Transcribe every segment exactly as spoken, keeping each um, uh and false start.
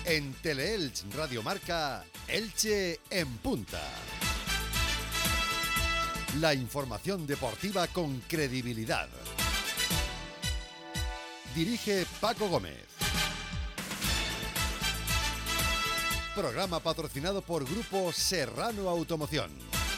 En Teleelch Radio Marca, Elche en punta. La información deportiva con credibilidad. Dirige Paco Gómez. Programa patrocinado por Grupo Serrano Automoción.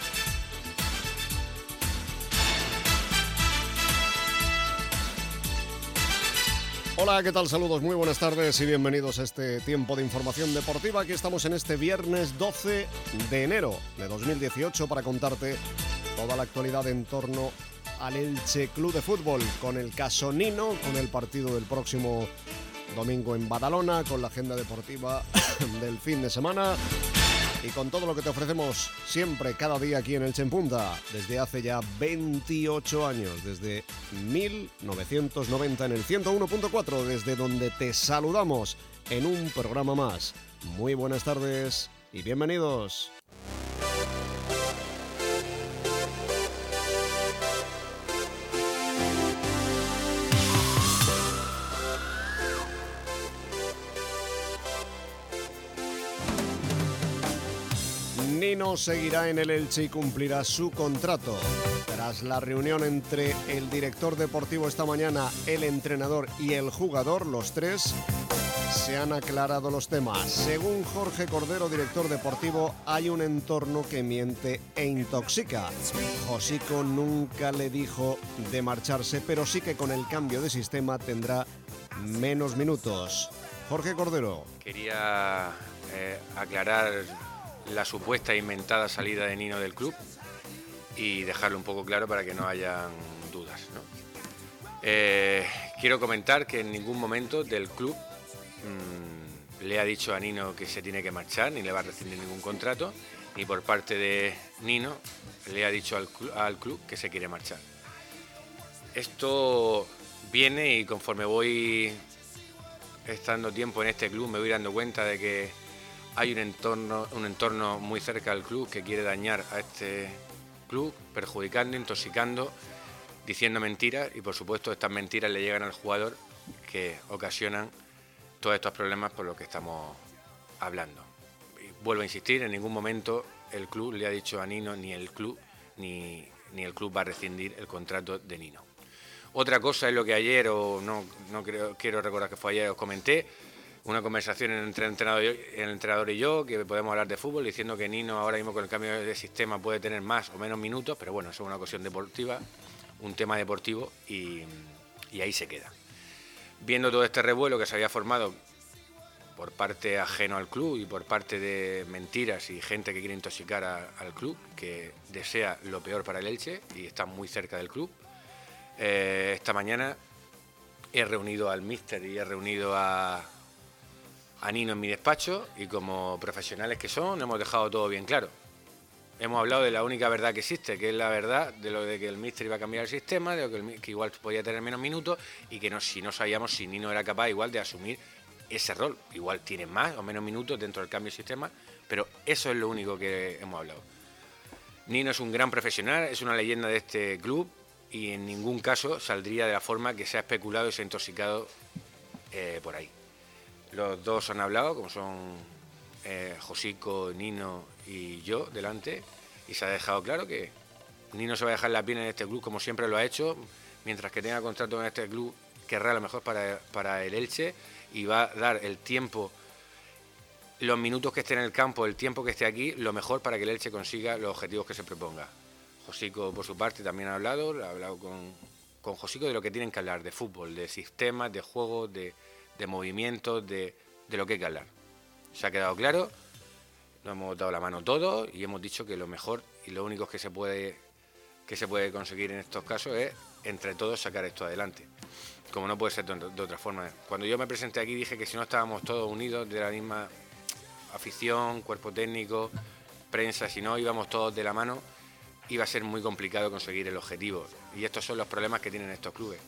Hola, ¿qué tal? Saludos, muy buenas tardes y bienvenidos a este tiempo de información deportiva. Aquí estamos en este viernes doce de enero de dos mil dieciocho para contarte toda la actualidad en torno al Elche Club de Fútbol, con el caso Nino, con el partido del próximo domingo en Badalona, con la agenda deportiva del fin de semana y con todo lo que te ofrecemos siempre, cada día aquí en Elche en Punta, desde hace ya veintiocho años, desde mil novecientos noventa en el ciento uno punto cuatro, desde donde te saludamos en un programa más. Muy buenas tardes y bienvenidos. Nino seguirá en el Elche y cumplirá su contrato. Tras la reunión entre el director deportivo esta mañana, el entrenador y el jugador, los tres, se han aclarado los temas. Según Jorge Cordero, director deportivo, hay un entorno que miente e intoxica. Josico nunca le dijo de marcharse, pero sí que con el cambio de sistema tendrá menos minutos. Jorge Cordero. Quería eh, aclarar la supuesta inventada salida de Nino del club y dejarlo un poco claro para que no hayan dudas, ¿no? Eh, quiero comentar que en ningún momento del club mmm, le ha dicho a Nino que se tiene que marchar, ni le va a rescindir ningún contrato, ni por parte de Nino le ha dicho al, cl- al club que se quiere marchar. Esto viene y conforme voy estando tiempo en este club me voy dando cuenta de que hay un entorno, un entorno muy cerca del club que quiere dañar a este club, perjudicando, intoxicando, diciendo mentiras, y por supuesto estas mentiras le llegan al jugador, que ocasionan todos estos problemas por los que estamos hablando. Y vuelvo a insistir, en ningún momento el club le ha dicho a Nino, ni el club, ni, ni el club va a rescindir el contrato de Nino. Otra cosa es lo que ayer, o no, no creo, quiero recordar que fue ayer, os comenté, una conversación entre el entrenador, y yo, el entrenador y yo, que podemos hablar de fútbol, diciendo que Nino ahora mismo con el cambio de sistema puede tener más o menos minutos, pero bueno, eso es una cuestión deportiva, un tema deportivo, y, y ahí se queda. Viendo todo este revuelo que se había formado por parte ajeno al club y por parte de mentiras y gente que quiere intoxicar a, al club, que desea lo peor para el Elche y está muy cerca del club, eh, esta mañana he reunido al míster y he reunido a... a Nino en mi despacho, y como profesionales que son, hemos dejado todo bien claro. Hemos hablado de la única verdad que existe, que es la verdad de lo de que el míster iba a cambiar el sistema, de lo que, el, que igual podía tener menos minutos, y que no, si no sabíamos si Nino era capaz igual de asumir ese rol. Igual tiene más o menos minutos dentro del cambio de sistema, pero eso es lo único que hemos hablado. Nino es un gran profesional, es una leyenda de este club, y en ningún caso saldría de la forma que se ha especulado y se ha intoxicado eh, por ahí. Los dos han hablado, como son eh, Josico, Nino y yo, delante, y se ha dejado claro que Nino se va a dejar la piel en este club como siempre lo ha hecho, mientras que tenga contrato en este club, querrá lo mejor para, para el Elche, y va a dar el tiempo, los minutos que esté en el campo, el tiempo que esté aquí, lo mejor para que el Elche consiga los objetivos que se proponga. Josico, por su parte, también ha hablado, ha hablado con, con Josico de lo que tienen que hablar, de fútbol, de sistemas, de juegos, de... de movimientos, de, de lo que hay que hablar. Se ha quedado claro, nos hemos dado la mano todos y hemos dicho que lo mejor y lo único que se puede que se puede conseguir en estos casos es entre todos sacar esto adelante, como no puede ser de, de otra forma. Cuando yo me presenté aquí dije que si no estábamos todos unidos de la misma afición, cuerpo técnico, prensa, si no íbamos todos de la mano, iba a ser muy complicado conseguir el objetivo, y estos son los problemas que tienen estos clubes.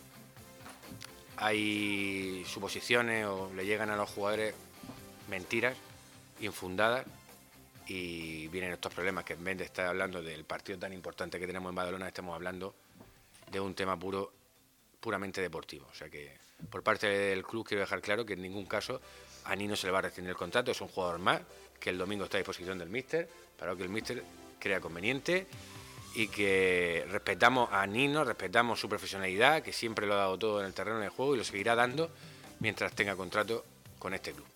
Hay suposiciones o le llegan a los jugadores mentiras infundadas, y vienen estos problemas, que en vez de estar hablando del partido tan importante que tenemos en Badalona, estamos hablando de un tema puro puramente deportivo. O sea que por parte del club quiero dejar claro que en ningún caso a Nino se le va a rescindir el contrato, es un jugador más que el domingo está a disposición del míster para lo que el míster crea conveniente, y que respetamos a Nino, respetamos su profesionalidad, que siempre lo ha dado todo en el terreno de juego y lo seguirá dando mientras tenga contrato con este club.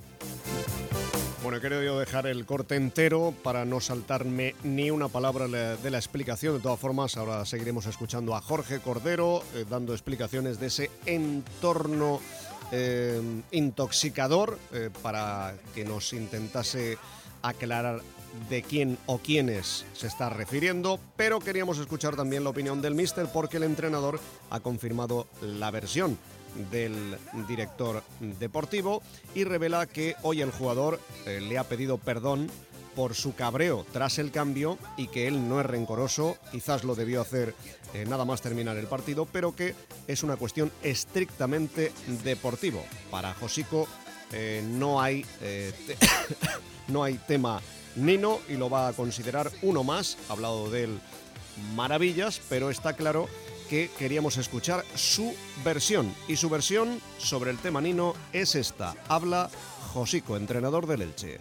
Bueno, he querido dejar el corte entero para no saltarme ni una palabra de la explicación. De todas formas, ahora seguiremos escuchando a Jorge Cordero eh, dando explicaciones de ese entorno eh, intoxicador eh, para que nos intentase aclarar de quién o quiénes se está refiriendo, pero queríamos escuchar también la opinión del míster porque el entrenador ha confirmado la versión del director deportivo y revela que hoy el jugador eh, le ha pedido perdón por su cabreo tras el cambio y que él no es rencoroso, quizás lo debió hacer eh, nada más terminar el partido, pero que es una cuestión estrictamente deportivo. Para Josico eh, no hay eh, te no hay tema Nino y lo va a considerar uno más. Ha hablado de él maravillas, pero está claro que queríamos escuchar su versión, y su versión sobre el tema Nino es esta. Habla Josico, entrenador del Elche.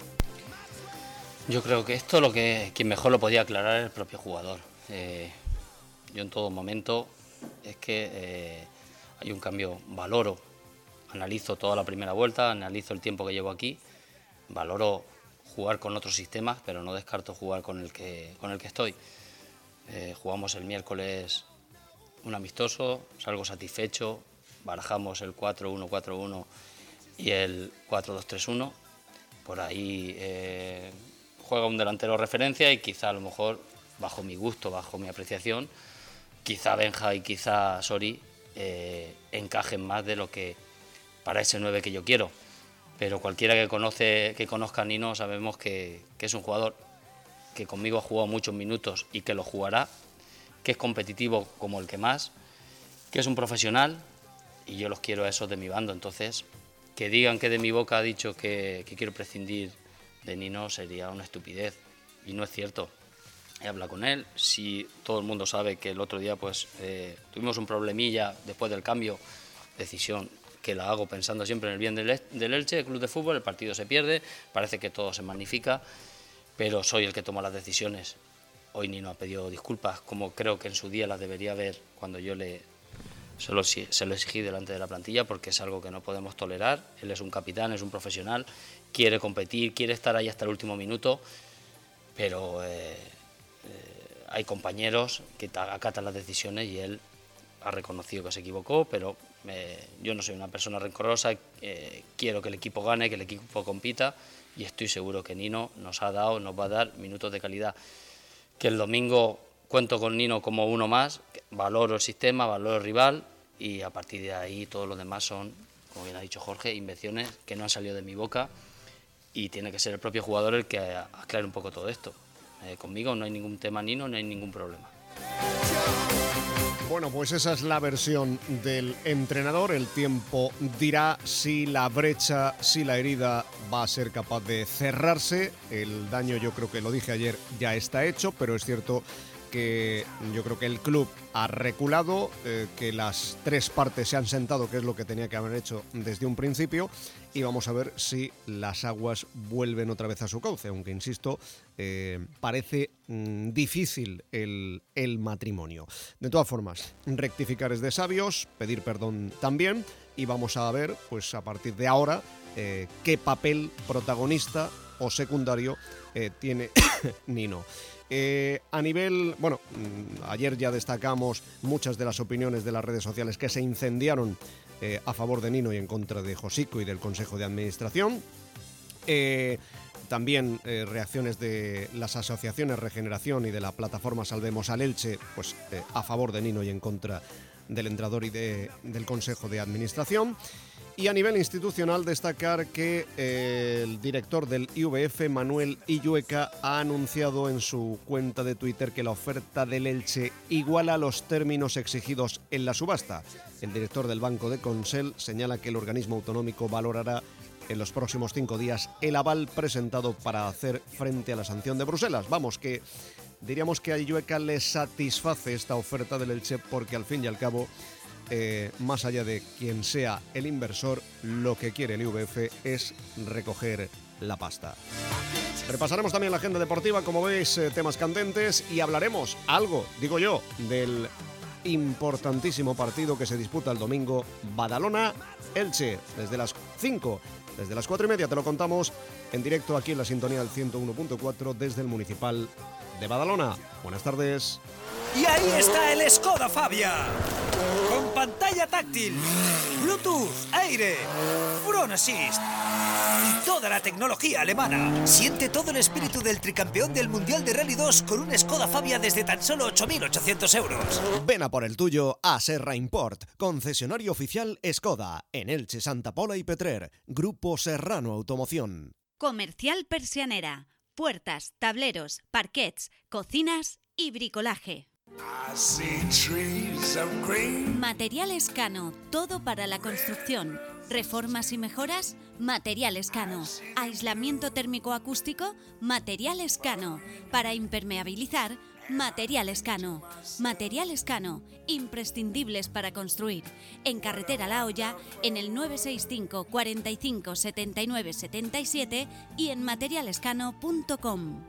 Yo creo que esto lo que quien mejor lo podía aclarar es el propio jugador. Eh, yo en todo momento es que eh, hay un cambio, valoro, analizo toda la primera vuelta, analizo el tiempo que llevo aquí, valoro jugar con otros sistemas, pero no descarto jugar con el que, con el que estoy. Eh, jugamos el miércoles un amistoso, salgo satisfecho, barajamos el cuatro uno cuatro uno y el cuatro dos tres uno, por ahí eh, juega un delantero referencia y quizá a lo mejor, bajo mi gusto, bajo mi apreciación, quizá Benja y quizá Sori eh, encajen más de lo que para ese nueve que yo quiero, pero cualquiera que, conoce, que conozca a Nino sabemos que, que es un jugador que conmigo ha jugado muchos minutos y que lo jugará, que es competitivo como el que más, que es un profesional y yo los quiero a esos de mi bando. Entonces, que digan que de mi boca ha dicho que, que quiero prescindir de Nino sería una estupidez y no es cierto. He hablado con él, si todo el mundo sabe que el otro día pues eh, tuvimos un problemilla después del cambio, decisión que la hago pensando siempre en el bien del, del Elche, el club de fútbol, el partido se pierde, parece que todo se magnifica, pero soy el que toma las decisiones. Hoy Nino ha pedido disculpas, como creo que en su día las debería haber cuando yo le, se, lo, se lo exigí delante de la plantilla, porque es algo que no podemos tolerar. Él es un capitán, es un profesional, quiere competir, quiere estar ahí hasta el último minuto, pero eh, eh, hay compañeros que acatan las decisiones y él ha reconocido que se equivocó, pero eh, yo no soy una persona rencorosa, eh, quiero que el equipo gane, que el equipo compita y estoy seguro que Nino nos ha dado, nos va a dar minutos de calidad. Que el domingo cuento con Nino como uno más, valoro el sistema, valoro el rival y a partir de ahí todo lo demás son, como bien ha dicho Jorge, invenciones que no han salido de mi boca y tiene que ser el propio jugador el que aclare un poco todo esto. Eh, conmigo no hay ningún tema Nino, no hay ningún problema. Bueno, pues esa es la versión del entrenador. El tiempo dirá si la brecha, si la herida va a ser capaz de cerrarse. El daño, yo creo que lo dije ayer, ya está hecho, pero es cierto que yo creo que el club ha reculado, eh, que las tres partes se han sentado, que es lo que tenía que haber hecho desde un principio, y vamos a ver si las aguas vuelven otra vez a su cauce, aunque insisto, eh, parece mm, difícil el, el matrimonio. De todas formas, rectificar es de sabios, pedir perdón también, y vamos a ver, pues a partir de ahora, eh, qué papel protagonista o secundario eh, tiene Nino. Eh, a nivel, bueno, ayer ya destacamos muchas de las opiniones de las redes sociales que se incendiaron eh, a favor de Nino y en contra de Josico y del Consejo de Administración. Eh, también eh, reacciones de las asociaciones Regeneración y de la plataforma Salvemos al Elche, pues eh, a favor de Nino y en contra del entrenador y de, del Consejo de Administración. Y a nivel institucional destacar que eh, el director del I V F, Manuel Illueca, ha anunciado en su cuenta de Twitter que la oferta del Elche iguala los términos exigidos en la subasta. El director del Banco de Consell señala que el organismo autonómico valorará en los próximos cinco días el aval presentado para hacer frente a la sanción de Bruselas. Vamos, que diríamos que a Illueca le satisface esta oferta del Elche porque al fin y al cabo eh, más allá de quien sea el inversor, lo que quiere el I V F es recoger la pasta. Repasaremos también la agenda deportiva, como veis, eh, temas candentes, y hablaremos algo, digo yo, del importantísimo partido que se disputa el domingo, Badalona-Elche, desde las cinco, desde las cuatro y media te lo contamos en directo aquí en la sintonía del ciento uno punto cuatro desde el Municipal de Badalona. Buenas tardes. Y ahí está el Skoda Fabia, con pantalla táctil, Bluetooth, aire, Front Assist y toda la tecnología alemana. Siente todo el espíritu del tricampeón del Mundial de Rally dos con un Skoda Fabia desde tan solo ocho mil ochocientos euros. Ven a por el tuyo a Serra Import, concesionario oficial Skoda, en Elche, Santa Pola y Petrer, Grupo Serrano Automoción. Comercial Persianera, puertas, tableros, parquets, cocinas y bricolaje. Materiales Cano, todo para la construcción. Reformas y mejoras, Materiales Cano. Aislamiento térmico acústico, Materiales Cano. Para impermeabilizar, Materiales Cano. Materiales Cano, imprescindibles para construir. En Carretera La Hoya, en el nueve seis cinco, cuarenta y cinco, setenta y nueve, setenta y siete y en materialescano punto com.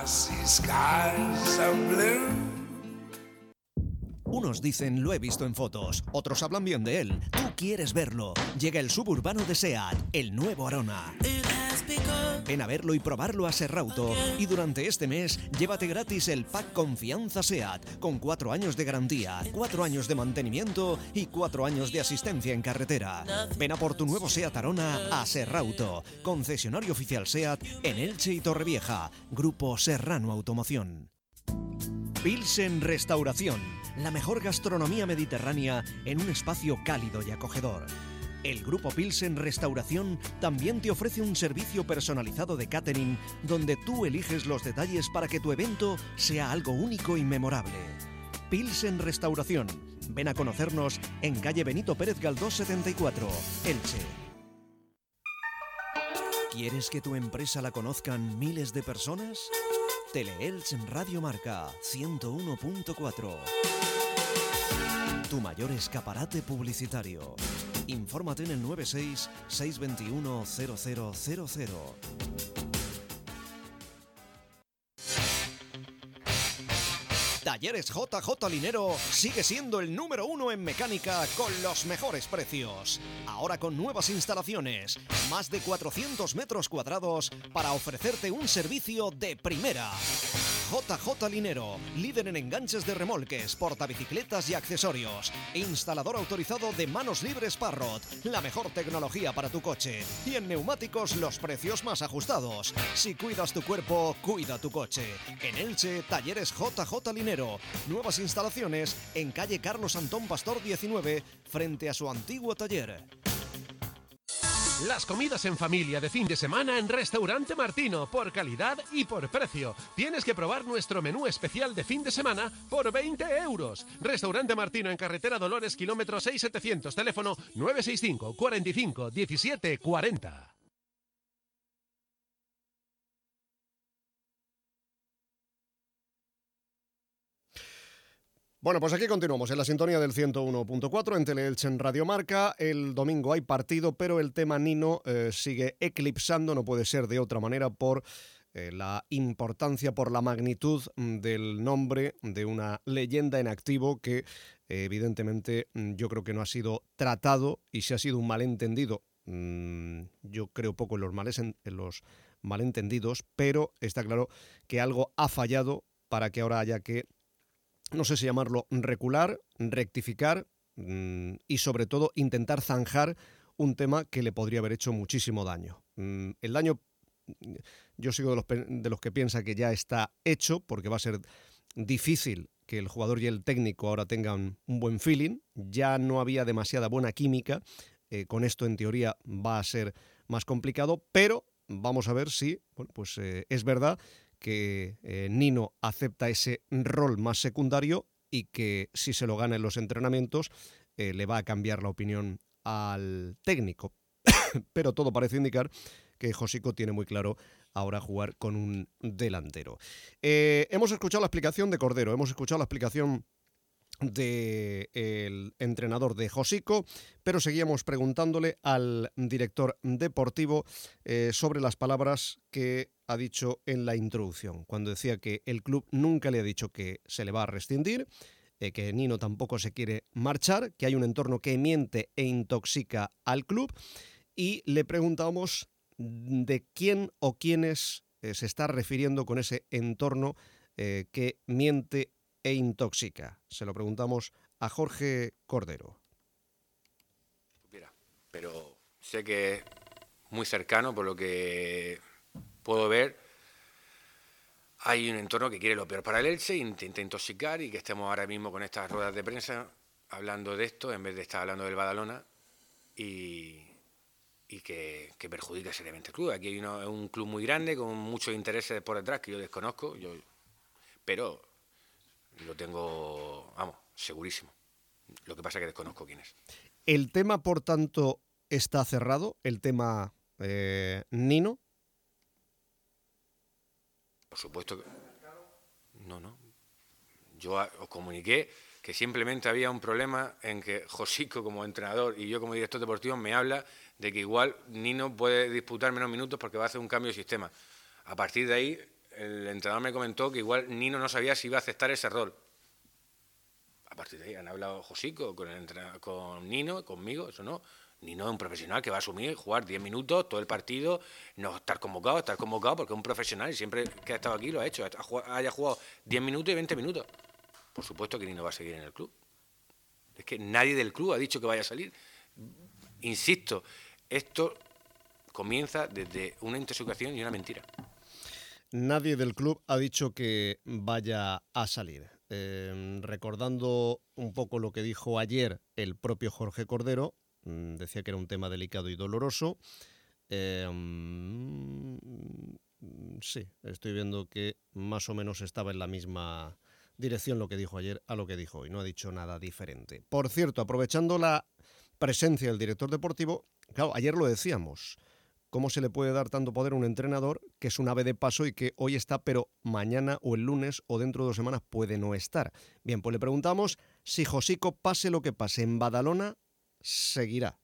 Unos dicen lo he visto en fotos, otros hablan bien de él. Tú quieres verlo. Llega el suburbano de SEAT, el nuevo Arona. Ven a verlo y probarlo a Serrauto. Y durante este mes, llévate gratis el pack Confianza SEAT, con cuatro años de garantía, cuatro años de mantenimiento y cuatro años de asistencia en carretera. Ven a por tu nuevo SEAT Arona a Serrauto, concesionario oficial SEAT en Elche y Torrevieja. Grupo Serrano Automoción. Pilsen Restauración, la mejor gastronomía mediterránea en un espacio cálido y acogedor. El Grupo Pilsen Restauración también te ofrece un servicio personalizado de catering donde tú eliges los detalles para que tu evento sea algo único y memorable. Pilsen Restauración. Ven a conocernos en calle Benito Pérez Galdós setenta y cuatro, Elche. ¿Quieres que tu empresa la conozcan miles de personas? Teleelch Radio Marca ciento uno punto cuatro. Tu mayor escaparate publicitario. Infórmate en el nueve seis, seis dos uno, cero cero cero cero. Talleres J J Linero sigue siendo el número uno en mecánica con los mejores precios. Ahora con nuevas instalaciones, más de cuatrocientos metros cuadrados para ofrecerte un servicio de primera. J J Linero, líder en enganches de remolques, portabicicletas y accesorios. Instalador autorizado de Manos Libres Parrot, la mejor tecnología para tu coche. Y en neumáticos los precios más ajustados. Si cuidas tu cuerpo, cuida tu coche. En Elche, Talleres J J Linero. Nuevas instalaciones en calle Carlos Antón Pastor diecinueve, frente a su antiguo taller. Las comidas en familia de fin de semana en Restaurante Martino, por calidad y por precio. Tienes que probar nuestro menú especial de fin de semana por veinte euros. Restaurante Martino en Carretera Dolores, kilómetro seis mil setecientos, teléfono nueve seis cinco, cuarenta y cinco, diecisiete cuarenta. Bueno, pues aquí continuamos en la sintonía del ciento uno punto cuatro en Teleelch en Radio Marca. El domingo hay partido, pero el tema Nino eh, sigue eclipsando, no puede ser de otra manera, por eh, la importancia, por la magnitud del nombre de una leyenda en activo que eh, evidentemente yo creo que no ha sido tratado, y si ha sido un malentendido, mmm, yo creo poco en los, males en, en los malentendidos, pero está claro que algo ha fallado para que ahora haya que, no sé si llamarlo recular, rectificar mmm, y sobre todo intentar zanjar un tema que le podría haber hecho muchísimo daño. Mm, el daño, yo sigo de los, de los que piensa que ya está hecho, porque va a ser difícil que el jugador y el técnico ahora tengan un buen feeling. Ya no había demasiada buena química, eh, con esto en teoría va a ser más complicado, pero vamos a ver si bueno, pues, eh, es verdad que eh, Nino acepta ese rol más secundario y que si se lo gana en los entrenamientos eh, le va a cambiar la opinión al técnico. Pero todo parece indicar que Josico tiene muy claro ahora jugar con un delantero. Eh, hemos escuchado la explicación de Cordero, hemos escuchado la explicación del entrenador de Josico, pero seguíamos preguntándole al director deportivo eh, sobre las palabras que ha dicho en la introducción, cuando decía que el club nunca le ha dicho que se le va a rescindir, eh, que Nino tampoco se quiere marchar, que hay un entorno que miente e intoxica al club, y le preguntamos de quién o quiénes eh, se está refiriendo con ese entorno eh, que miente e intoxica. Se lo preguntamos a Jorge Cordero. Mira, pero sé que es muy cercano, por lo que puedo ver. Hay un entorno que quiere lo peor para el Elche, intenta intoxicar, y que estemos ahora mismo con estas ruedas de prensa hablando de esto en vez de estar hablando del Badalona, y, y que, que perjudica seriamente el club. Aquí hay uno, es un club muy grande con muchos intereses por detrás que yo desconozco, yo, pero lo tengo, vamos, segurísimo. Lo que pasa es que desconozco quién es. El tema, por tanto, está cerrado, el tema eh, Nino. Por supuesto que no, no. Yo os comuniqué que simplemente había un problema en que Josico como entrenador y yo como director deportivo me habla de que igual Nino puede disputar menos minutos porque va a hacer un cambio de sistema. A partir de ahí, el entrenador me comentó que igual Nino no sabía si iba a aceptar ese rol. A partir de ahí han hablado Josico con, el entrenador, con Nino, conmigo, eso no. Nino es un profesional que va a asumir, jugar diez minutos, todo el partido, no estar convocado, estar convocado porque es un profesional y siempre que ha estado aquí lo ha hecho, haya jugado diez minutos y veinte minutos. Por supuesto que Nino va a seguir en el club. Es que nadie del club ha dicho que vaya a salir. Insisto, esto comienza desde una intoxicación y una mentira. Nadie del club ha dicho que vaya a salir. Eh, recordando un poco lo que dijo ayer el propio Jorge Cordero, decía que era un tema delicado y doloroso. Eh, sí, estoy viendo que más o menos estaba en la misma dirección lo que dijo ayer a lo que dijo hoy. No ha dicho nada diferente. Por cierto, aprovechando la presencia del director deportivo, claro, ayer lo decíamos, ¿cómo se le puede dar tanto poder a un entrenador que es un ave de paso y que hoy está, pero mañana o el lunes o dentro de dos semanas puede no estar? Bien, pues le preguntamos si Josico, pase lo que pase en Badalona, seguirá.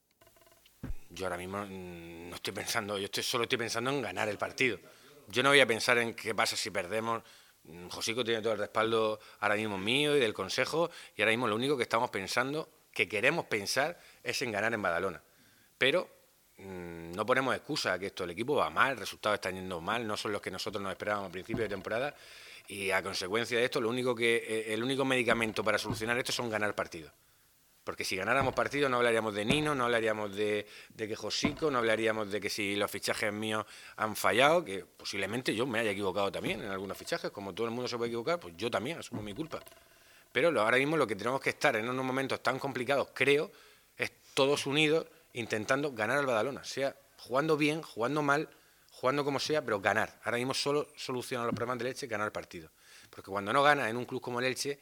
Yo ahora mismo no estoy pensando, yo estoy, solo estoy pensando en ganar el partido. Yo no voy a pensar en qué pasa si perdemos. Josico tiene todo el respaldo ahora mismo mío y del consejo, y ahora mismo lo único que estamos pensando, que queremos pensar, es en ganar en Badalona. Pero mmm, no ponemos excusa, que esto, el equipo va mal, el resultado está yendo mal, no son los que nosotros nos esperábamos a principio de temporada, y a consecuencia de esto, lo único que el único medicamento para solucionar esto son ganar partidos. Porque si ganáramos partidos no hablaríamos de Nino, no hablaríamos de, de que Josico, no hablaríamos de que si los fichajes míos han fallado, que posiblemente yo me haya equivocado también en algunos fichajes, como todo el mundo se puede equivocar, pues yo también asumo mi culpa. Pero lo, ahora mismo lo que tenemos que estar en unos momentos tan complicados, creo, es todos unidos intentando ganar al Badalona, sea jugando bien, jugando mal, jugando como sea, pero ganar. Ahora mismo solo soluciona los problemas del Elche ganar partidos. Porque cuando no gana en un club como el Elche,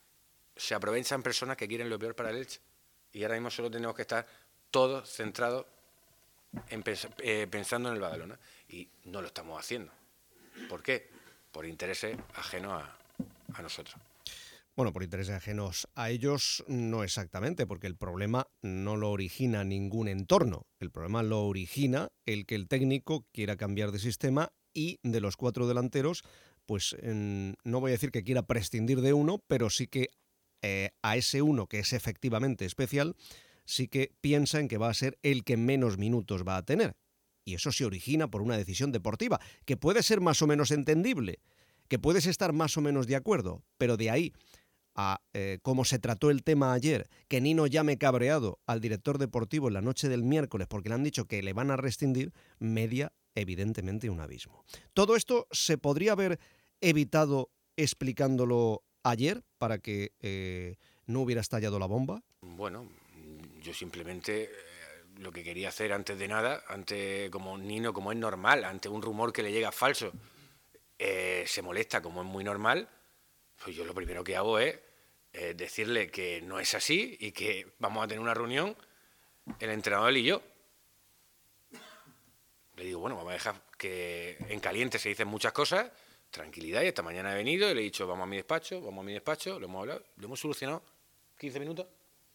se aprovechan personas que quieren lo peor para el Elche. Y ahora mismo solo tenemos que estar todos centrados en pens eh, pensando en el Badalona. Y no lo estamos haciendo. ¿Por qué? Por intereses ajenos a, a nosotros. Bueno, por intereses ajenos a ellos no exactamente, porque el problema no lo origina ningún entorno. El problema lo origina el que el técnico quiera cambiar de sistema y de los cuatro delanteros, pues en, no voy a decir que quiera prescindir de uno, pero sí que Eh, a ese uno que es efectivamente especial, sí que piensa en que va a ser el que menos minutos va a tener. Y eso se origina por una decisión deportiva, que puede ser más o menos entendible, que puedes estar más o menos de acuerdo, pero de ahí a eh, cómo se trató el tema ayer, que Nino llame cabreado al director deportivo en la noche del miércoles porque le han dicho que le van a rescindir, media evidentemente un abismo. Todo esto se podría haber evitado explicándolo ayer para que eh, no hubiera estallado la bomba. Bueno, yo simplemente eh, lo que quería hacer antes de nada, ante como Nino, como es normal, ante un rumor que le llega falso, eh, se molesta como es muy normal, pues yo lo primero que hago es eh, decirle que no es así y que vamos a tener una reunión, el entrenador y yo. Le digo, bueno, vamos a dejar que en caliente se dicen muchas cosas, tranquilidad, y esta mañana he venido y le he dicho, vamos a mi despacho, vamos a mi despacho, lo hemos hablado, lo hemos solucionado, quince minutos.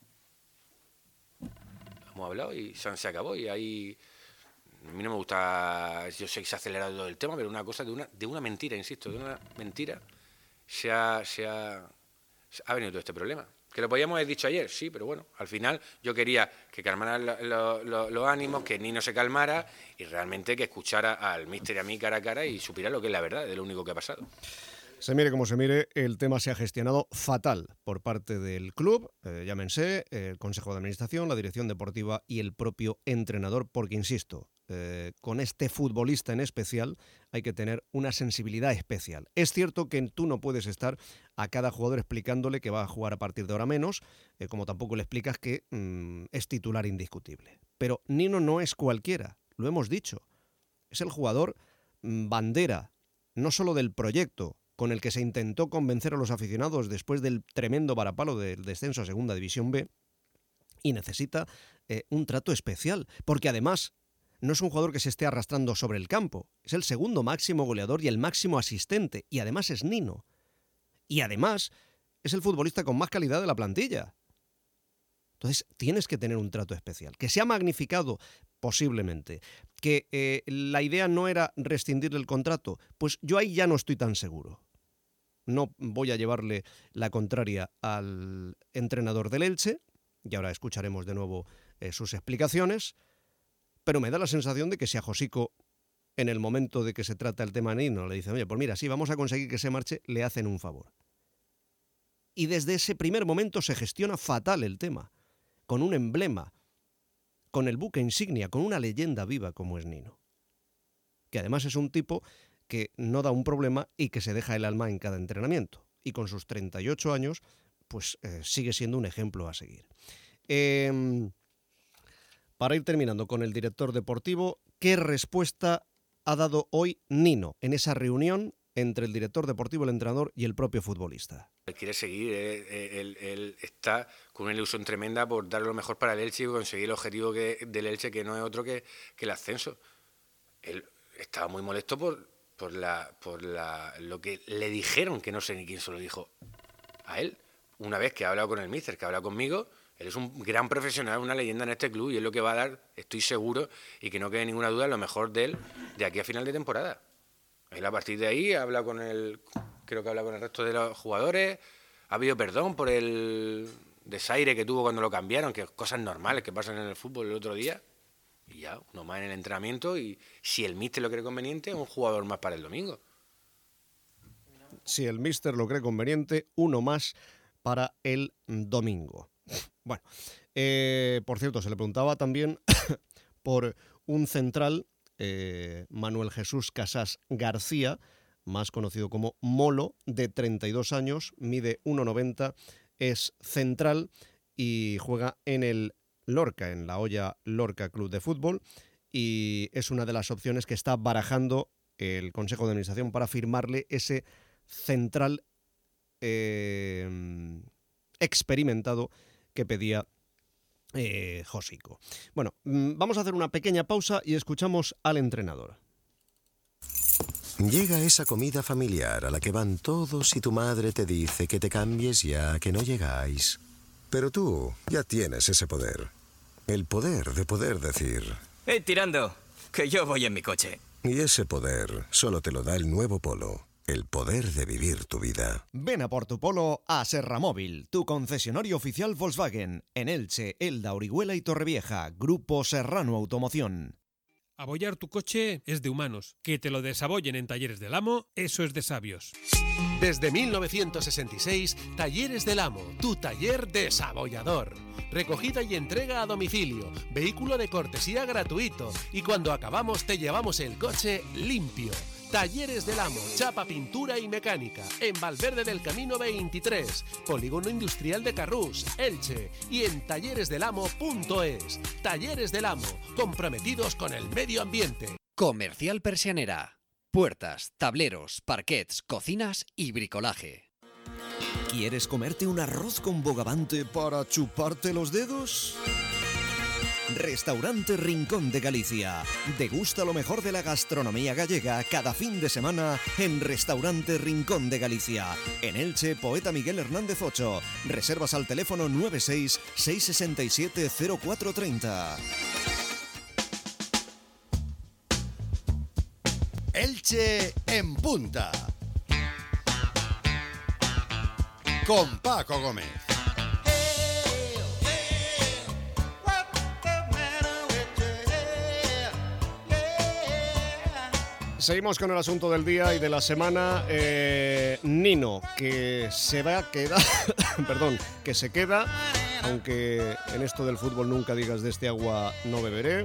Hemos hablado y se, se acabó, y ahí... A mí no me gusta, yo sé que se ha acelerado todo el tema, pero una cosa de una, de una mentira, insisto, de una mentira se ha, se ha, se ha venido todo este problema. Que lo podíamos haber dicho ayer, sí, pero bueno, al final yo quería que calmaran los lo, lo, lo ánimos, que Nino se calmara y realmente que escuchara al míster y a mí cara a cara y supiera lo que es la verdad, de lo único que ha pasado. Se mire como se mire, el tema se ha gestionado fatal por parte del club, eh, llámense el Consejo de Administración, la Dirección Deportiva y el propio entrenador, porque insisto, eh, con este futbolista en especial hay que tener una sensibilidad especial. Es cierto que tú no puedes estar a cada jugador explicándole que va a jugar a partir de ahora menos, eh, como tampoco le explicas que mmm, es titular indiscutible. Pero Nino no es cualquiera, lo hemos dicho. Es el jugador mmm, bandera, no solo del proyecto, con el que se intentó convencer a los aficionados después del tremendo varapalo del descenso a Segunda División B, y necesita eh, un trato especial, porque además no es un jugador que se esté arrastrando sobre el campo, es el segundo máximo goleador y el máximo asistente, y además es Nino, y además es el futbolista con más calidad de la plantilla. Entonces tienes que tener un trato especial, que se ha magnificado posiblemente, que eh, la idea no era rescindir el contrato, pues yo ahí ya no estoy tan seguro. No voy a llevarle la contraria al entrenador del Elche, y ahora escucharemos de nuevo eh, sus explicaciones, pero me da la sensación de que si a Josico, en el momento de que se trata el tema Nino, le dicen, oye, pues mira, sí, vamos a conseguir que se marche, le hacen un favor. Y desde ese primer momento se gestiona fatal el tema, con un emblema, con el buque insignia, con una leyenda viva como es Nino, que además es un tipo que no da un problema y que se deja el alma en cada entrenamiento, y con sus treinta y ocho años pues eh, sigue siendo un ejemplo a seguir. Eh, para ir terminando con el director deportivo, ¿qué respuesta ha dado hoy Nino en esa reunión entre el director deportivo, el entrenador y el propio futbolista? Él quiere seguir, él, él, él está con una ilusión tremenda por dar lo mejor para el Elche y conseguir el objetivo que, del Elche, que no es otro que, que el ascenso. Él estaba muy molesto por, por, la, por la, lo que le dijeron, que no sé ni quién se lo dijo a él. Una vez que ha hablado con el míster, que ha hablado conmigo, él es un gran profesional, una leyenda en este club, y es lo que va a dar, estoy seguro, y que no quede ninguna duda, lo mejor de él de aquí a final de temporada. Él a partir de ahí ha hablado con el, creo que ha hablado con el resto de los jugadores, ha habido perdón por el desaire que tuvo cuando lo cambiaron, que cosas normales que pasan en el fútbol el otro día, y ya, uno más en el entrenamiento, y si el míster lo cree conveniente, un jugador más para el domingo. Si el míster lo cree conveniente, uno más para el domingo. Bueno, eh, por cierto, se le preguntaba también por un central, eh, Manuel Jesús Casas García, más conocido como Molo, de treinta y dos años, mide uno noventa, es central y juega en el Lorca, en la Hoya Lorca Club de Fútbol, y es una de las opciones que está barajando el Consejo de Administración para firmarle ese central eh, experimentado que pedía eh, Josico. Bueno, vamos a hacer una pequeña pausa y escuchamos al entrenador. Llega esa comida familiar a la que van todos y tu madre te dice que te cambies ya, que no llegáis. Pero tú ya tienes ese poder. El poder de poder decir... ¡Eh, tirando! Que yo voy en mi coche. Y ese poder solo te lo da el nuevo Polo. El poder de vivir tu vida. Ven a por tu Polo a Serramóvil, tu concesionario oficial Volkswagen, en Elche, Elda, Orihuela y Torrevieja. Grupo Serrano Automoción. Abollar tu coche es de humanos. Que te lo desabollen en Talleres del Amo, eso es de sabios. Desde mil novecientos sesenta y seis, Talleres del Amo, tu taller desabollador. Recogida y entrega a domicilio, vehículo de cortesía gratuito, y cuando acabamos te llevamos el coche limpio. Talleres del Amo, chapa, pintura y mecánica, en Valverde del Camino veintitrés, Polígono Industrial de Carrús, Elche, y en talleres del amo punto es. Talleres del Amo, comprometidos con el medio ambiente. Comercial Persianera. Puertas, tableros, parquets, cocinas y bricolaje. ¿Quieres comerte un arroz con bogavante para chuparte los dedos? Restaurante Rincón de Galicia. Degusta lo mejor de la gastronomía gallega cada fin de semana en Restaurante Rincón de Galicia. En Elche, Poeta Miguel Hernández ocho. Reservas al teléfono nueve seis, seis seis siete, cero cuatro tres cero. Elche en punta. Con Paco Gómez. Seguimos con el asunto del día y de la semana. Eh, Nino, que se va a quedar, perdón, que se queda, aunque en esto del fútbol nunca digas de este agua no beberé.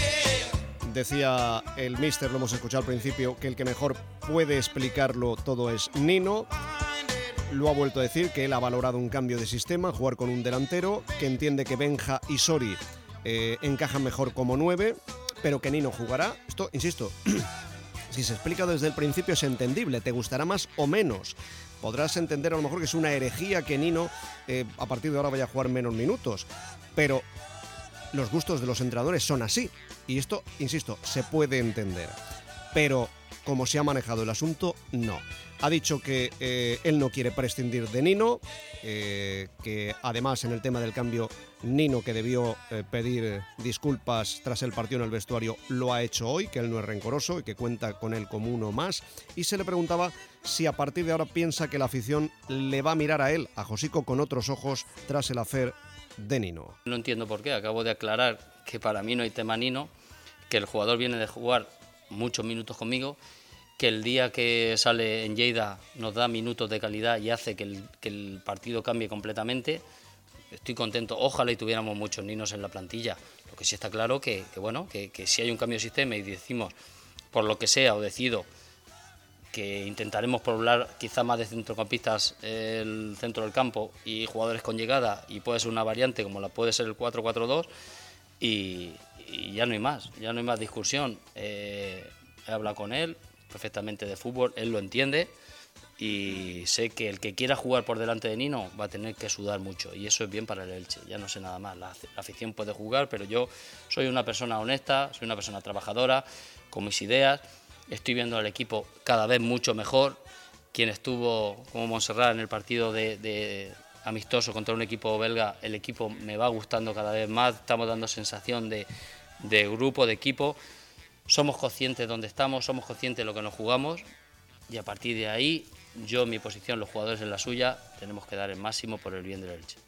Decía el míster, lo hemos escuchado al principio, que el que mejor puede explicarlo todo es Nino. Lo ha vuelto a decir, que él ha valorado un cambio de sistema, jugar con un delantero, que entiende que Benja y Sori eh, encajan mejor como nueve, pero que Nino jugará. Esto, insisto, si se explica desde el principio es entendible, te gustará más o menos. Podrás entender a lo mejor que es una herejía que Nino eh, a partir de ahora vaya a jugar menos minutos, pero los gustos de los entrenadores son así, y esto, insisto, se puede entender. Pero como se ha manejado el asunto, no. Ha dicho que eh, él no quiere prescindir de Nino, eh, que además en el tema del cambio, Nino, que debió eh, pedir disculpas tras el partido en el vestuario, lo ha hecho hoy, que él no es rencoroso y que cuenta con él como uno más. Y se le preguntaba si a partir de ahora piensa que la afición le va a mirar a él, a Josico, con otros ojos tras el affair de Nino. No entiendo por qué, acabo de aclarar que para mí no hay tema Nino, que el jugador viene de jugar muchos minutos conmigo, que el día que sale en Lleida nos da minutos de calidad y hace que el, que el partido cambie completamente. Estoy contento, ojalá y tuviéramos muchos Ninos en la plantilla. Lo que sí está claro que, que bueno, que, que si hay un cambio de sistema y decimos, por lo que sea, o decido que intentaremos poblar quizá más de centrocampistas el centro del campo y jugadores con llegada, y puede ser una variante como la puede ser el cuatro cuatro dos, y, y ya no hay más, ya no hay más discusión. Eh, he hablado con él perfectamente de fútbol, él lo entiende, y sé que el que quiera jugar por delante de Nino va a tener que sudar mucho, y eso es bien para el Elche. Ya no sé nada más, la, la afición puede jugar, pero yo soy una persona honesta, soy una persona trabajadora, con mis ideas. Estoy viendo al equipo cada vez mucho mejor. Quien estuvo como Montserrat en el partido de, de amistoso contra un equipo belga, el equipo me va gustando cada vez más, estamos dando sensación de, de grupo, de equipo. Somos conscientes de dónde estamos, somos conscientes de lo que nos jugamos, y a partir de ahí, yo en mi posición, los jugadores en la suya, tenemos que dar el máximo por el bien del Elche.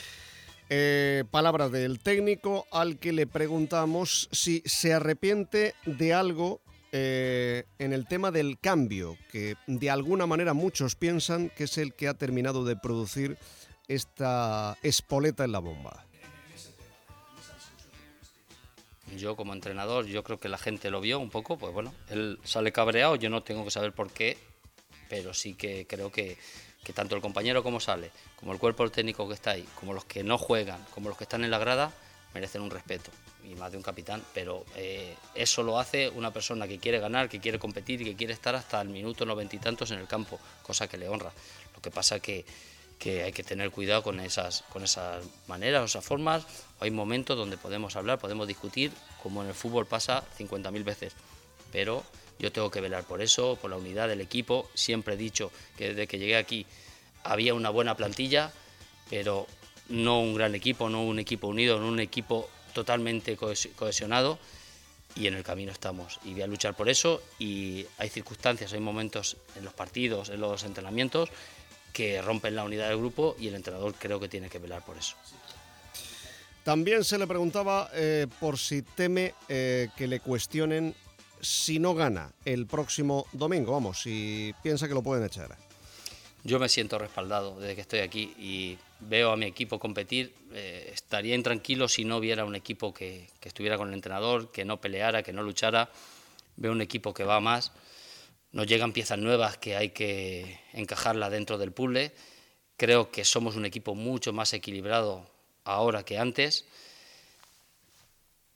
Eh, palabras del técnico, al que le preguntamos si se arrepiente de algo eh, en el tema del cambio, que de alguna manera muchos piensan que es el que ha terminado de producir esta espoleta en la bomba. Yo como entrenador, yo creo que la gente lo vio un poco, pues bueno, él sale cabreado, yo no tengo que saber por qué, pero sí que creo que, que tanto el compañero como sale, como el cuerpo técnico que está ahí, como los que no juegan, como los que están en la grada, merecen un respeto, y más de un capitán, pero eh, eso lo hace una persona que quiere ganar, que quiere competir y que quiere estar hasta el minuto noventa y tantos en el campo, cosa que le honra. Lo que pasa que que hay que tener cuidado con esas, con esas maneras o esas formas. Hay momentos donde podemos hablar, podemos discutir, como en el fútbol pasa cincuenta mil veces, pero yo tengo que velar por eso, por la unidad del equipo. Siempre he dicho que desde que llegué aquí había una buena plantilla, pero no un gran equipo, no un equipo unido, no un equipo totalmente cohesionado, y en el camino estamos, y voy a luchar por eso. Y hay circunstancias, hay momentos en los partidos, en los entrenamientos, que rompen la unidad del grupo, y el entrenador creo que tiene que velar por eso. También se le preguntaba eh, por si teme eh, que le cuestionen si no gana el próximo domingo, vamos, si piensa que lo pueden echar. Yo me siento respaldado desde que estoy aquí y veo a mi equipo competir. Eh, estaría intranquilo si no viera un equipo que, que estuviera con el entrenador, que no peleara, que no luchara. Veo un equipo que va a más. Nos llegan piezas nuevas que hay que encajarlas dentro del puzzle. Creo que somos un equipo mucho más equilibrado ahora que antes.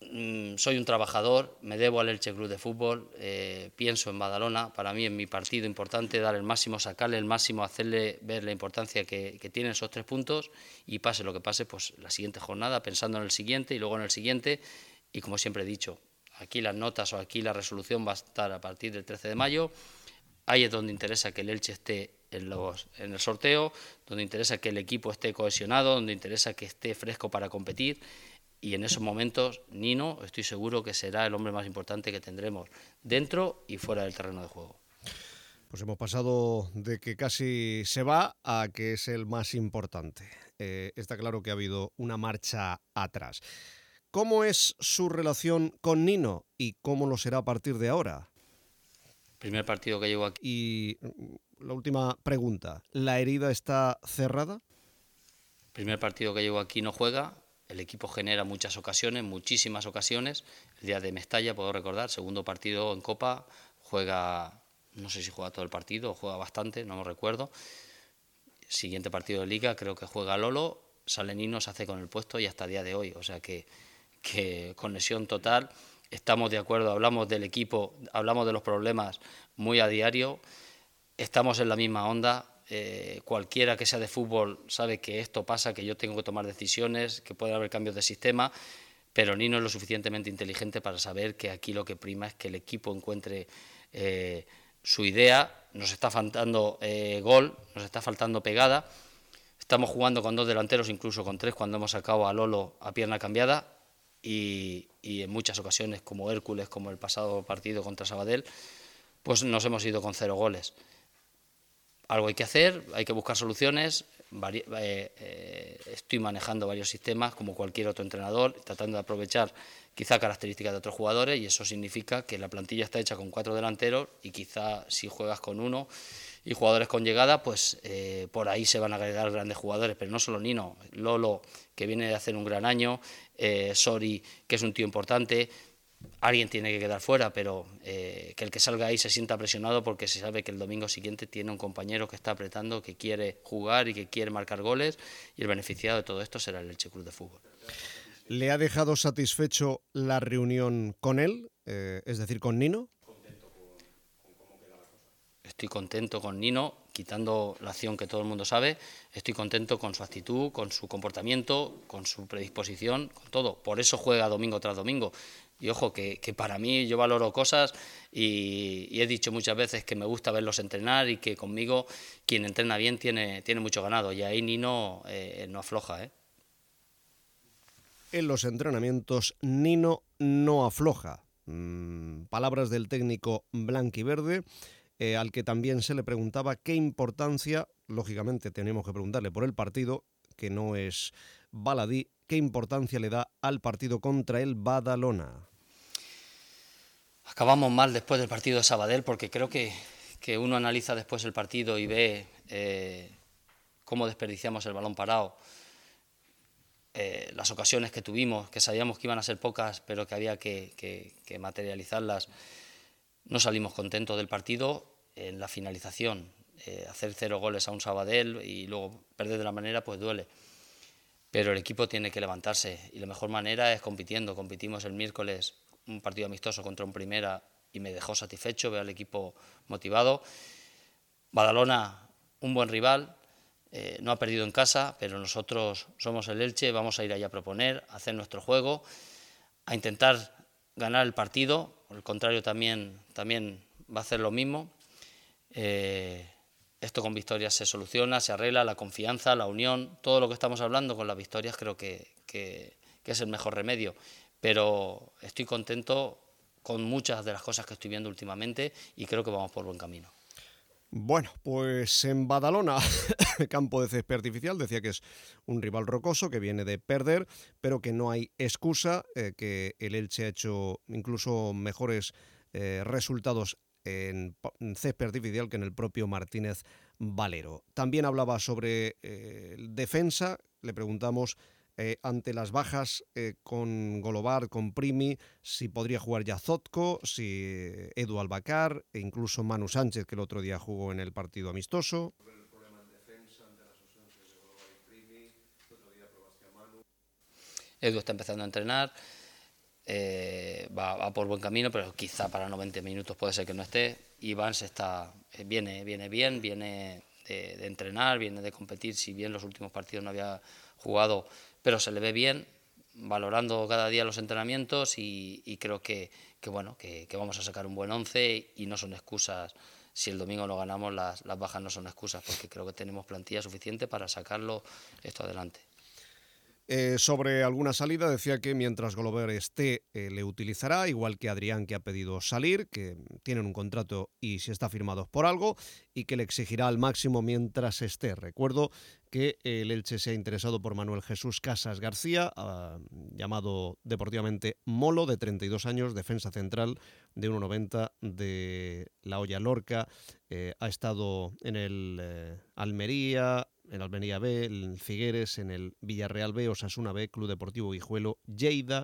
mmm, soy un trabajador, me debo al Elche Club de Fútbol, eh, pienso en Badalona, para mí es mi partido importante, dar el máximo, sacarle el máximo, hacerle ver la importancia que, que tienen esos tres puntos y pase lo que pase, pues la siguiente jornada, pensando en el siguiente y luego en el siguiente, y como siempre he dicho, aquí las notas o aquí la resolución va a estar a partir del trece de mayo, ahí es donde interesa que el Elche esté en, los, en el sorteo, donde interesa que el equipo esté cohesionado, donde interesa que esté fresco para competir, y en esos momentos Nino estoy seguro que será el hombre más importante que tendremos dentro y fuera del terreno de juego. Pues hemos pasado de que casi se va a que es el más importante. Eh, está claro que ha habido una marcha atrás. ¿Cómo es su relación con Nino y cómo lo será a partir de ahora? Primer partido que llevo aquí. Y la última pregunta, ¿la herida está cerrada? Primer partido que llevo aquí no juega, el equipo genera muchas ocasiones, muchísimas ocasiones. El día de Mestalla, puedo recordar, segundo partido en Copa, juega, no sé si juega todo el partido, juega bastante, no me recuerdo. Siguiente partido de Liga, creo que juega Lolo, sale Nino, se hace con el puesto y hasta el día de hoy, o sea que, que conexión total. Estamos de acuerdo, hablamos del equipo, hablamos de los problemas muy a diario, estamos en la misma onda, eh, cualquiera que sea de fútbol sabe que esto pasa, que yo tengo que tomar decisiones, que puede haber cambios de sistema, pero Nino es lo suficientemente inteligente para saber que aquí lo que prima es que el equipo encuentre eh, su idea, nos está faltando eh, gol, nos está faltando pegada, estamos jugando con dos delanteros, incluso con tres, cuando hemos sacado a Lolo a pierna cambiada, Y, y en muchas ocasiones, como Hércules, como el pasado partido contra Sabadell, pues nos hemos ido con cero goles. Algo hay que hacer, hay que buscar soluciones. Vari, eh, eh, estoy manejando varios sistemas, como cualquier otro entrenador, tratando de aprovechar quizá características de otros jugadores, y eso significa que la plantilla está hecha con cuatro delanteros y quizá si juegas con uno y jugadores con llegada, pues eh, por ahí se van a agregar grandes jugadores, pero no solo Nino, Lolo, que viene de hacer un gran año, eh, Sori, que es un tío importante, alguien tiene que quedar fuera, pero eh, que el que salga ahí se sienta presionado porque se sabe que el domingo siguiente tiene un compañero que está apretando, que quiere jugar y que quiere marcar goles, y el beneficiado de todo esto será el Elche Club de Fútbol. ¿Le ha dejado satisfecho la reunión con él, eh, es decir, con Nino? Estoy contento con Nino, quitando la acción que todo el mundo sabe, estoy contento con su actitud, con su comportamiento, con su predisposición, con todo. Por eso juega domingo tras domingo. Y ojo, que, que para mí yo valoro cosas y, y he dicho muchas veces que me gusta verlos entrenar y que conmigo quien entrena bien tiene, tiene mucho ganado. Y ahí Nino eh, no afloja, ¿eh? En los entrenamientos Nino no afloja. Mm, palabras del técnico blanquiverde. Eh, al que también se le preguntaba qué importancia, lógicamente tenemos que preguntarle por el partido, que no es baladí, qué importancia le da al partido contra el Badalona. Acabamos mal después del partido de Sabadell, porque creo que, que uno analiza después el partido y ve eh, cómo desperdiciamos el balón parado, eh, las ocasiones que tuvimos, que sabíamos que iban a ser pocas, pero que había que, que, que materializarlas. No salimos contentos del partido. En la finalización, eh, hacer cero goles a un Sabadell y luego perder de la manera, pues duele. Pero el equipo tiene que levantarse y la mejor manera es compitiendo. Compitimos el miércoles un partido amistoso contra un Primera y me dejó satisfecho, veo al equipo motivado. Badalona, un buen rival, eh, no ha perdido en casa, pero nosotros somos el Elche, vamos a ir allá a proponer, a hacer nuestro juego, a intentar ganar el partido. Por el contrario, también, también va a hacer lo mismo. Eh, esto con victorias se soluciona, se arregla, la confianza, la unión, todo lo que estamos hablando con las victorias creo que, que, que es el mejor remedio, pero estoy contento con muchas de las cosas que estoy viendo últimamente y creo que vamos por buen camino. Bueno, pues en Badalona, campo de césped artificial, decía que es un rival rocoso, que viene de perder, pero que no hay excusa, eh, que el Elche ha hecho incluso mejores eh, resultados en césped artificial que en el propio Martínez Valero. También hablaba sobre eh, defensa, le preguntamos eh, ante las bajas eh, con Golobar, con Primi, si podría jugar ya Zotko, si Edu Albacar e incluso Manu Sánchez, que el otro día jugó en el partido amistoso. Edu está empezando a entrenar. eh, va, va por buen camino, pero quizá para noventa minutos puede ser que no esté. Iván se está, viene, viene bien, viene de, de entrenar, viene de competir, si bien los últimos partidos no había jugado, pero se le ve bien, valorando cada día los entrenamientos y, y creo que, que bueno que, que vamos a sacar un buen once y no son excusas. Si el domingo no ganamos, las, las bajas no son excusas, porque creo que tenemos plantilla suficiente para sacarlo esto adelante. Eh, sobre alguna salida, decía que mientras Glover esté, eh, le utilizará, igual que Adrián, que ha pedido salir, que tienen un contrato y si está firmado por algo, y que le exigirá al máximo mientras esté. Recuerdo que el Elche se ha interesado por Manuel Jesús Casas García, uh, llamado deportivamente Molo, de treinta y dos años, defensa central de uno noventa de La Hoya Lorca. Eh, ha estado en el eh, Almería, en Almería B, en Figueres, en el Villarreal B, Osasuna B, Club Deportivo Guijuelo, Lleida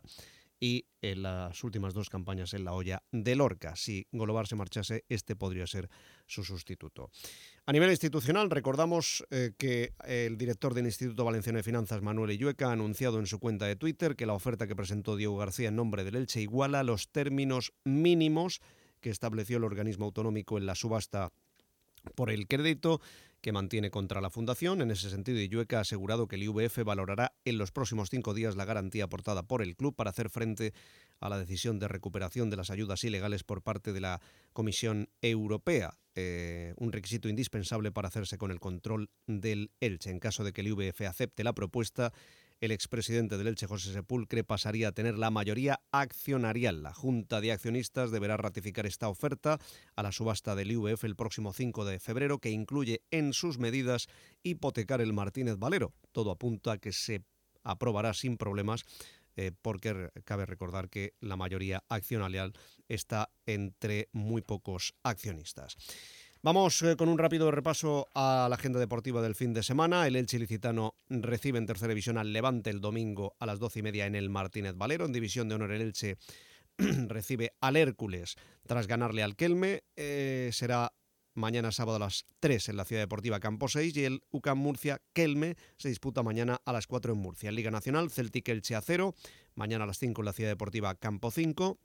y en las últimas dos campañas en La Hoya de Lorca. Si Golobar se marchase, este podría ser su sustituto. A nivel institucional, recordamos eh, que el director del Instituto Valenciano de Finanzas, Manuel Illueca, ha anunciado en su cuenta de Twitter que la oferta que presentó Diego García en nombre del Elche iguala los términos mínimos que estableció el organismo autonómico en la subasta por el crédito que mantiene contra la Fundación. En ese sentido, Illueca ha asegurado que el I V F valorará en los próximos cinco días la garantía aportada por el club para hacer frente a la decisión de recuperación de las ayudas ilegales por parte de la Comisión Europea, eh, un requisito indispensable para hacerse con el control del Elche. En caso de que el I V F acepte la propuesta, el expresidente del Elche, José Sepulcre, pasaría a tener la mayoría accionarial. La Junta de Accionistas deberá ratificar esta oferta a la subasta del I V F el próximo cinco de febrero, que incluye en sus medidas hipotecar el Martínez Valero. Todo apunta a que se aprobará sin problemas, eh, porque cabe recordar que la mayoría accionarial está entre muy pocos accionistas. Vamos eh, con un rápido repaso a la agenda deportiva del fin de semana. El Elche ilicitano recibe en tercera división al Levante el domingo a las doce y media en el Martínez Valero. En división de honor, el Elche recibe al Hércules tras ganarle al Kelme. Eh, será mañana sábado a las tres en la Ciudad Deportiva Campo seis, y el U C A M Murcia Kelme se disputa mañana a las cuatro en Murcia. En Liga Nacional, Celtic Elche a cero, mañana a las cinco en la Ciudad Deportiva Campo cinco.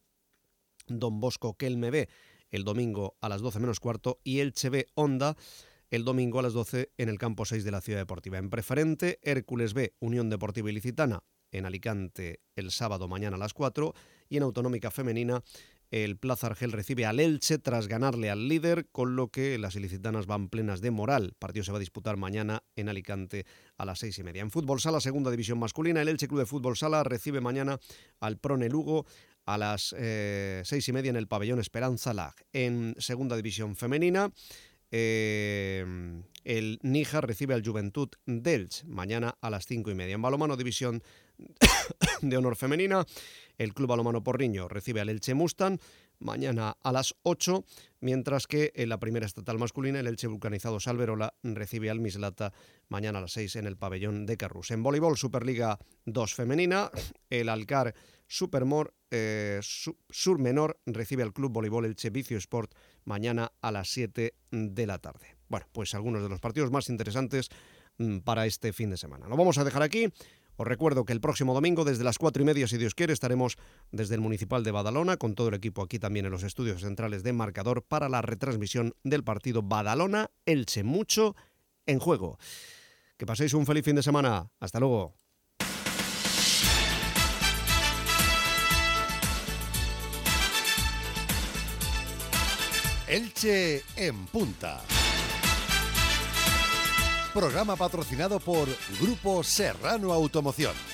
Don Bosco Kelme B el domingo a las doce menos cuarto, y Elche B Honda el domingo a las doce en el campo seis de la Ciudad Deportiva. En preferente, Hércules B Unión Deportiva Ilicitana en Alicante el sábado mañana a las cuatro, y en autonómica femenina el Plaza Argel recibe al Elche tras ganarle al líder, con lo que las ilicitanas van plenas de moral. El partido se va a disputar mañana en Alicante a las seis y media. En fútbol sala, segunda división masculina, el Elche Club de Fútbol Sala recibe mañana al Prone Lugo a las eh, seis y media en el pabellón Esperanza Lag. En segunda división femenina, eh, el Níjar recibe al Juventud d'Elche mañana a las cinco y media. En balonmano, división de honor femenina, el Club Balonmano Porriño recibe al Elche Mustang mañana a las ocho, mientras que en la primera estatal masculina, el Elche Vulcanizado Salverola recibe al Mislata mañana a las seis en el pabellón de Carrús. En voleibol, Superliga dos femenina, el Alcar Supermor eh, Sur Menor recibe al Club Voleibol Elche Vicio Sport mañana a las siete de la tarde. Bueno, pues algunos de los partidos más interesantes mmm, para este fin de semana. Lo vamos a dejar aquí. Os recuerdo que el próximo domingo, desde las cuatro y media, si Dios quiere, estaremos desde el Municipal de Badalona, con todo el equipo aquí también en los estudios centrales de Marcador, para la retransmisión del partido Badalona-Elche. Mucho en juego. Que paséis un feliz fin de semana. Hasta luego. Elche en punta. Programa patrocinado por Grupo Serrano Automoción.